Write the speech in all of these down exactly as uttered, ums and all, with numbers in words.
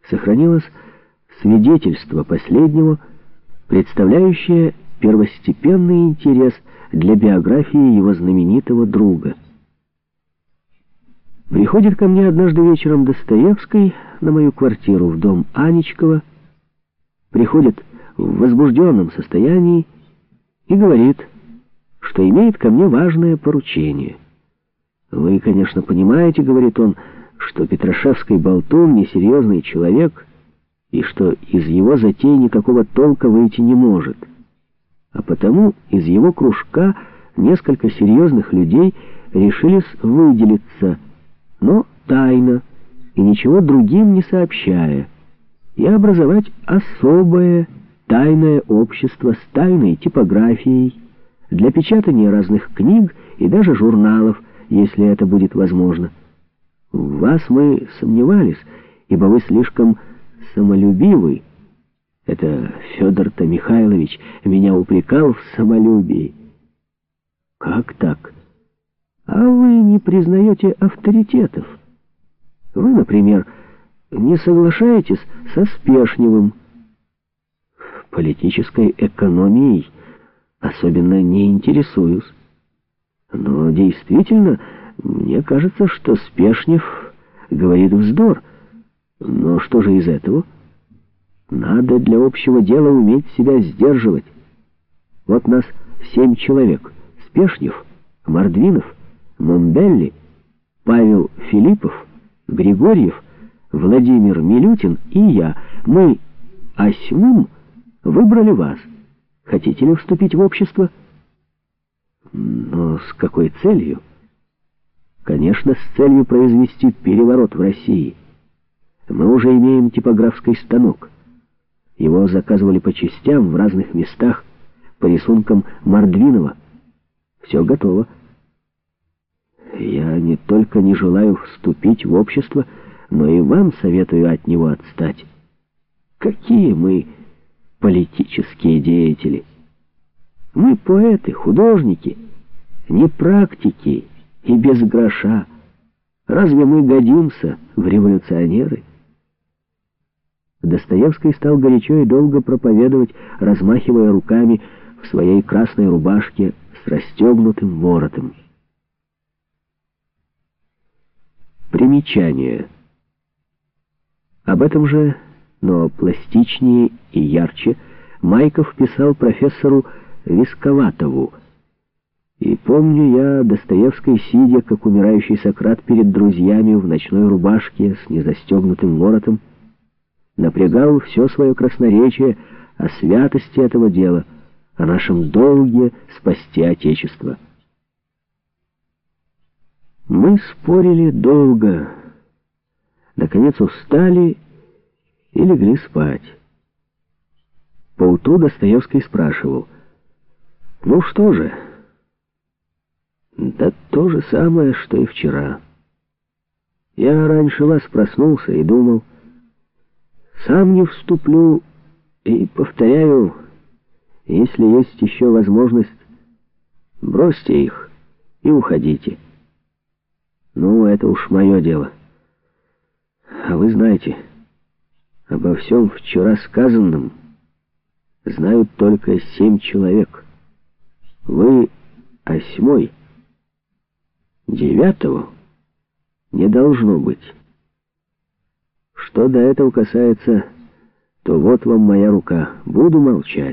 сохранилось свидетельство последнего, представляющее первостепенный интерес для биографии его знаменитого друга. Приходит ко мне однажды вечером Достоевский на мою квартиру в дом Аничкова, приходит в возбужденном состоянии и говорит, что имеет ко мне важное поручение. «Вы, конечно, понимаете, — говорит он, — что Петрашевский болтун, несерьезный человек, и что из его затей никакого толка выйти не может. А потому из его кружка несколько серьезных людей решились выделиться, но тайно и ничего другим не сообщая, и образовать особое тайное общество с тайной типографией для печатания разных книг и даже журналов, если это будет возможно. В вас мы сомневались, ибо вы слишком самолюбивый. Это Федор-то Михайлович меня упрекал в самолюбии». «Как так? А вы не признаете авторитетов. Вы, например, не соглашаетесь со Спешневым. Политической экономией особенно не интересуюсь. Но действительно, мне кажется, что Спешнев говорит вздор. Но что же из этого? Надо для общего дела уметь себя сдерживать. Вот нас семь человек. Спешнев, Мордвинов, Момбелли, Павел Филиппов, Григорьев, Владимир Милютин и я. Мы осьмым выбрали вас. Хотите ли вступить в общество? Но с какой целью? Конечно, с целью произвести переворот в России. Мы уже имеем типографский станок. Его заказывали по частям в разных местах по рисункам Мордвинова. Все готово. Я не только не желаю вступить в общество, но и вам советую от него отстать. Какие мы политические деятели! Мы поэты, художники, не практики и без гроша. Разве мы годимся в революционеры? Достоевский стал горячо и долго проповедовать, размахивая руками в своей красной рубашке с расстегнутым воротом. Примечание. Об этом же, но пластичнее и ярче, Майков писал профессору Висковатову. И помню я Достоевский, сидя, как умирающий Сократ, перед друзьями в ночной рубашке с незастегнутым воротом, напрягал все свое красноречие о святости этого дела, о нашем долге спасти Отечество. Мы спорили долго, наконец устали и легли спать. Поутру Достоевский спрашивал: «Ну что же?» «Да то же самое, что и вчера. Я раньше вас проснулся и думал, сам не вступлю, и повторяю, если есть еще возможность, бросьте их и уходите. Ну, это уж мое дело. А вы знаете, обо всем вчера сказанном знают только семь человек. Вы осьмой. Девятого не должно быть. Что до этого касается, то вот вам моя рука. Буду молчать».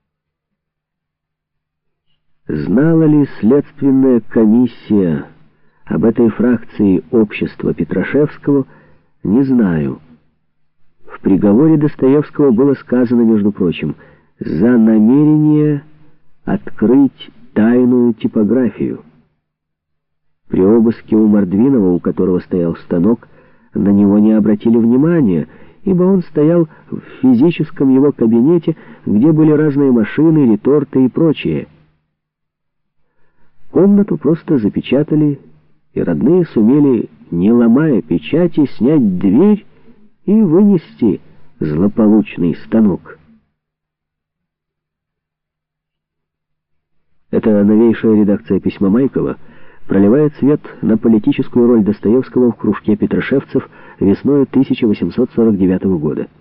Знала ли следственная комиссия об этой фракции общества Петрашевского, не знаю. В приговоре Достоевского было сказано, между прочим, за намерение открыть тайную типографию. При обыске у Мордвинова, у которого стоял станок, на него не обратили внимания, ибо он стоял в физическом его кабинете, где были разные машины, реторты и прочее. Комнату просто запечатали, и родные сумели, не ломая печати, снять дверь и вынести злополучный станок. Это новейшая редакция письма Майкова проливает свет на политическую роль Достоевского в кружке петрошевцев весной тысяча восемьсот сорок девятого года.